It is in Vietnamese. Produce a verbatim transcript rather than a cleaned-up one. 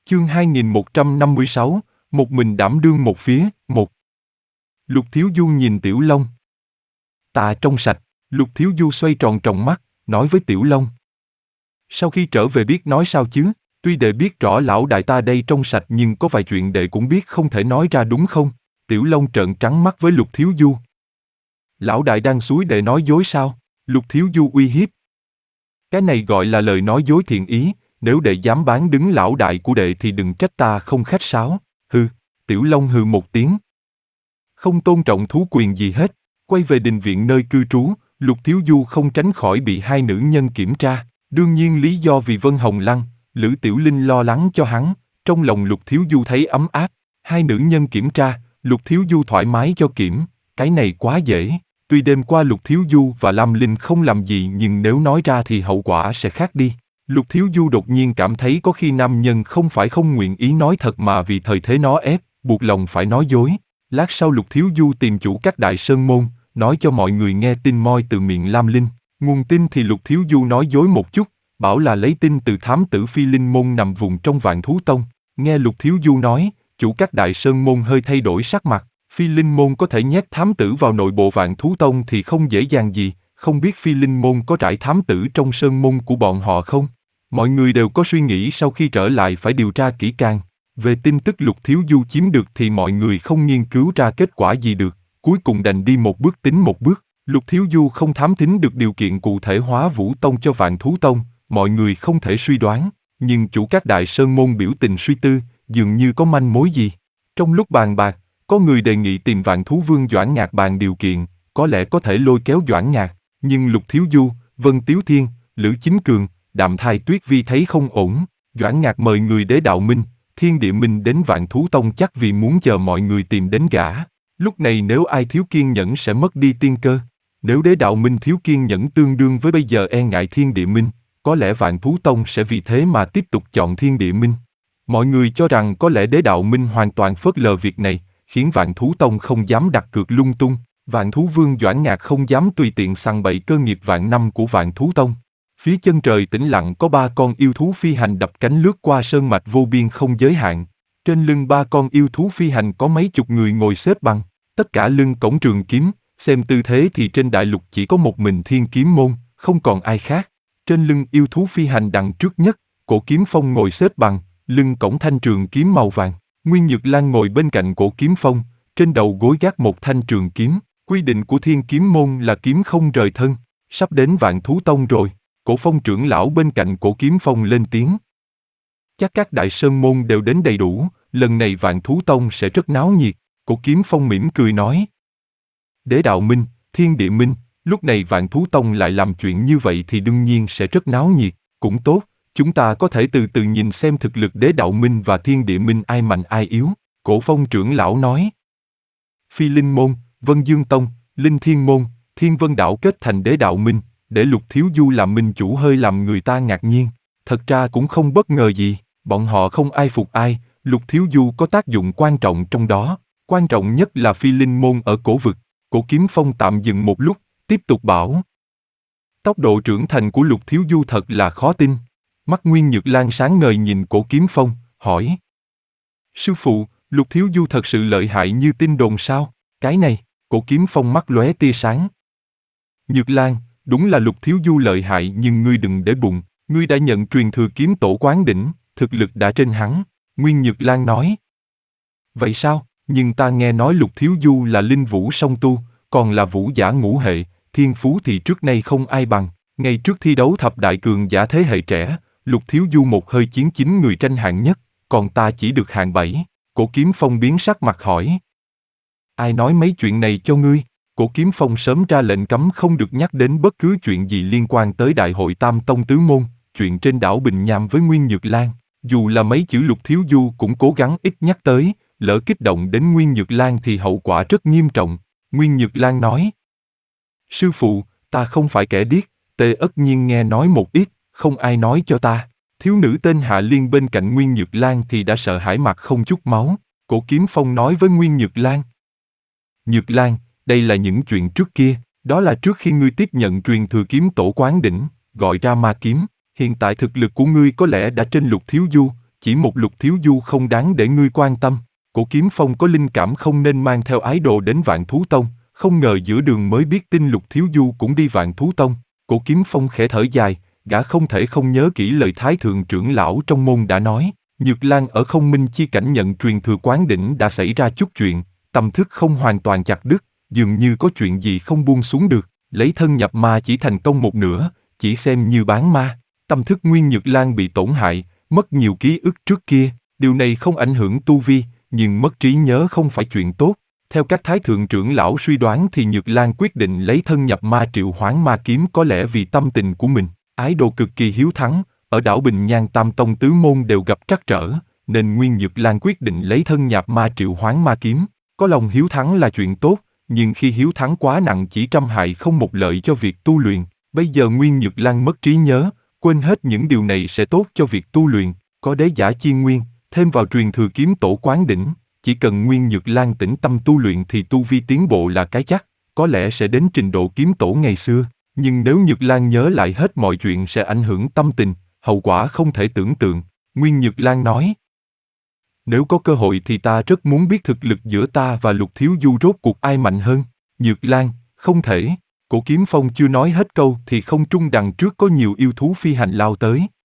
Chương hai nghìn một trăm năm mươi sáu, một mình đảm đương một phía, một. Lục Thiếu Du nhìn Tiểu Long. Ta trong sạch, Lục Thiếu Du xoay tròn tròng mắt, nói với Tiểu Long. Sau khi trở về biết nói sao chứ, tuy đệ biết rõ lão đại ta đây trong sạch nhưng có vài chuyện đệ cũng biết không thể nói ra đúng không? Tiểu Long trợn trắng mắt với Lục Thiếu Du. Lão đại đang xúi đệ nói dối sao? Lục Thiếu Du uy hiếp. Cái này gọi là lời nói dối thiện ý, nếu đệ dám bán đứng lão đại của đệ thì đừng trách ta không khách sáo. Hừ, Tiểu Long hừ một tiếng. Không tôn trọng thú quyền gì hết, quay về đình viện nơi cư trú, Lục Thiếu Du không tránh khỏi bị hai nữ nhân kiểm tra. Đương nhiên lý do vì Vân Hồng Lăng, Lữ Tiểu Linh lo lắng cho hắn, trong lòng Lục Thiếu Du thấy ấm áp. Hai nữ nhân kiểm tra, Lục Thiếu Du thoải mái cho kiểm, cái này quá dễ. Tuy đêm qua Lục Thiếu Du và Lam Linh không làm gì nhưng nếu nói ra thì hậu quả sẽ khác đi. Lục Thiếu Du đột nhiên cảm thấy có khi nam nhân không phải không nguyện ý nói thật mà vì thời thế nó ép, buộc lòng phải nói dối. Lát sau Lục Thiếu Du tìm chủ các đại sơn môn, nói cho mọi người nghe tin moi từ miệng Lam Linh. Nguồn tin thì Lục Thiếu Du nói dối một chút, bảo là lấy tin từ thám tử Phi Linh môn nằm vùng trong Vạn Thú Tông. Nghe Lục Thiếu Du nói, chủ các đại sơn môn hơi thay đổi sắc mặt. Phi Linh môn có thể nhét thám tử vào nội bộ Vạn Thú Tông thì không dễ dàng gì, không biết Phi Linh môn có trải thám tử trong sơn môn của bọn họ không? Mọi người đều có suy nghĩ sau khi trở lại phải điều tra kỹ càng. Về tin tức Lục Thiếu Du chiếm được thì mọi người không nghiên cứu ra kết quả gì được, cuối cùng đành đi một bước tính một bước. Lục Thiếu Du không thám thính được điều kiện cụ thể hóa Vũ Tông cho Vạn Thú Tông, mọi người không thể suy đoán, nhưng chủ các đại sơn môn biểu tình suy tư, dường như có manh mối gì. Trong lúc bàn bạc, có người đề nghị tìm Vạn Thú Vương Doãn Ngạc bàn điều kiện, có lẽ có thể lôi kéo Doãn Ngạc, nhưng Lục Thiếu Du, Vân Tiếu Thiên, Lữ Chính Cường, Đạm Thai Tuyết Vi thấy không ổn. Doãn Ngạc mời người Đế Đạo Minh, Thiên Địa Minh đến Vạn Thú Tông chắc vì muốn chờ mọi người tìm đến gã. Lúc này nếu ai thiếu kiên nhẫn sẽ mất đi tiên cơ. Nếu Đế Đạo Minh thiếu kiên nhẫn tương đương với bây giờ e ngại Thiên Địa Minh, có lẽ Vạn Thú Tông sẽ vì thế mà tiếp tục chọn Thiên Địa Minh. Mọi người cho rằng có lẽ Đế Đạo Minh hoàn toàn phớt lờ việc này, khiến Vạn Thú Tông không dám đặt cược lung tung. Vạn Thú Vương Doãn Ngạc không dám tùy tiện săn bậy cơ nghiệp vạn năm của Vạn Thú Tông. Phía chân trời tĩnh lặng có ba con yêu thú phi hành đập cánh lướt qua sơn mạch vô biên không giới hạn. Trên lưng ba con yêu thú phi hành có mấy chục người ngồi xếp bằng, tất cả lưng cổng trường kiếm, xem tư thế thì trên đại lục chỉ có một mình Thiên Kiếm Môn, không còn ai khác. Trên lưng yêu thú phi hành đằng trước nhất, Cổ Kiếm Phong ngồi xếp bằng, lưng cổng thanh trường kiếm màu vàng. Nguyên Nhược Lan ngồi bên cạnh Cổ Kiếm Phong, trên đầu gối gác một thanh trường kiếm. Quy định của Thiên Kiếm Môn là kiếm không rời thân. Sắp đến Vạn Thú Tông rồi. Cổ Phong trưởng lão bên cạnh Cổ Kiếm Phong lên tiếng. Chắc các đại sơn môn đều đến đầy đủ, lần này Vạn Thú Tông sẽ rất náo nhiệt. Cổ Kiếm Phong mỉm cười nói. Đế Đạo Minh, Thiên Địa Minh, lúc này Vạn Thú Tông lại làm chuyện như vậy thì đương nhiên sẽ rất náo nhiệt. Cũng tốt, chúng ta có thể từ từ nhìn xem thực lực Đế Đạo Minh và Thiên Địa Minh ai mạnh ai yếu. Cổ Phong trưởng lão nói. Phi Linh Môn, Vân Dương Tông, Linh Thiên Môn, Thiên Vân Đảo kết thành Đế Đạo Minh, để Lục Thiếu Du làm minh chủ hơi làm người ta ngạc nhiên. Thật ra cũng không bất ngờ gì, bọn họ không ai phục ai, Lục Thiếu Du có tác dụng quan trọng trong đó. Quan trọng nhất là Phi Linh Môn ở cổ vực. Cổ Kiếm Phong tạm dừng một lúc, tiếp tục bảo. Tốc độ trưởng thành của Lục Thiếu Du thật là khó tin. Mắt Nguyên Nhược Lan sáng ngời nhìn Cổ Kiếm Phong, hỏi. Sư phụ, Lục Thiếu Du thật sự lợi hại như tin đồn sao? Cái này, Cổ Kiếm Phong mắt lóe tia sáng. Nhược Lan, đúng là Lục Thiếu Du lợi hại nhưng ngươi đừng để bụng, ngươi đã nhận truyền thừa kiếm tổ quán đỉnh, thực lực đã trên hắn. Nguyên Nhược Lan nói. Vậy sao? Nhưng ta nghe nói Lục Thiếu Du là linh vũ song tu, còn là vũ giả ngũ hệ, thiên phú thì trước nay không ai bằng. Ngay trước thi đấu thập đại cường giả thế hệ trẻ, Lục Thiếu Du một hơi chiến chín người tranh hạng nhất, còn ta chỉ được hạng bảy. Cổ Kiếm Phong biến sắc mặt hỏi. Ai nói mấy chuyện này cho ngươi? Cổ Kiếm Phong sớm ra lệnh cấm không được nhắc đến bất cứ chuyện gì liên quan tới Đại hội Tam Tông Tứ Môn, chuyện trên đảo Bình Nham với Nguyên Nhược Lan. Dù là mấy chữ Lục Thiếu Du cũng cố gắng ít nhắc tới, lỡ kích động đến Nguyên Nhược Lan thì hậu quả rất nghiêm trọng. Nguyên Nhược Lan nói. Sư phụ, ta không phải kẻ điếc, tê ất nhiên nghe nói một ít, không ai nói cho ta. Thiếu nữ tên Hạ Liên bên cạnh Nguyên Nhược Lan thì đã sợ hãi mặt không chút máu. Cổ Kiếm Phong nói với Nguyên Nhược Lan. Nhược Lan, đây là những chuyện trước kia, đó là trước khi ngươi tiếp nhận truyền thừa kiếm tổ quán đỉnh, gọi ra ma kiếm. Hiện tại thực lực của ngươi có lẽ đã trên Lục Thiếu Du, chỉ một Lục Thiếu Du không đáng để ngươi quan tâm. Cổ Kiếm Phong có linh cảm không nên mang theo ái đồ đến Vạn Thú Tông, không ngờ giữa đường mới biết tin Lục Thiếu Du cũng đi Vạn Thú Tông. Cổ Kiếm Phong khẽ thở dài, gã không thể không nhớ kỹ lời Thái Thượng trưởng lão trong môn đã nói. Nhược Lan ở Không Minh Chi cảnh nhận truyền thừa Quán Đỉnh đã xảy ra chút chuyện, tâm thức không hoàn toàn chặt đứt, dường như có chuyện gì không buông xuống được, lấy thân nhập ma chỉ thành công một nửa, chỉ xem như bán ma. Tâm thức Nguyên Nhược Lan bị tổn hại, mất nhiều ký ức trước kia, điều này không ảnh hưởng tu vi, nhưng mất trí nhớ không phải chuyện tốt. Theo các Thái Thượng trưởng lão suy đoán thì Nhược Lan quyết định lấy thân nhập ma triệu hoán ma kiếm có lẽ vì tâm tình của mình. Ái đồ cực kỳ hiếu thắng, ở đảo Bình Nhan Tam Tông tứ môn đều gặp trắc trở, nên Nguyên Nhược Lan quyết định lấy thân nhập ma triệu hoán ma kiếm. Có lòng hiếu thắng là chuyện tốt, nhưng khi hiếu thắng quá nặng chỉ trăm hại không một lợi cho việc tu luyện. Bây giờ Nguyên Nhược Lan mất trí nhớ, quên hết những điều này sẽ tốt cho việc tu luyện. Có đế giả chi nguyên, thêm vào truyền thừa kiếm tổ Quán Đỉnh, chỉ cần Nguyên Nhược Lan tĩnh tâm tu luyện thì tu vi tiến bộ là cái chắc, có lẽ sẽ đến trình độ kiếm tổ ngày xưa. Nhưng nếu Nhược Lan nhớ lại hết mọi chuyện sẽ ảnh hưởng tâm tình, hậu quả không thể tưởng tượng. Nguyên Nhược Lan nói, nếu có cơ hội thì ta rất muốn biết thực lực giữa ta và Lục Thiếu Du rốt cuộc ai mạnh hơn. Nhược Lan, không thể. Cổ Kiếm Phong chưa nói hết câu thì không trung đằng trước có nhiều yêu thú phi hành lao tới.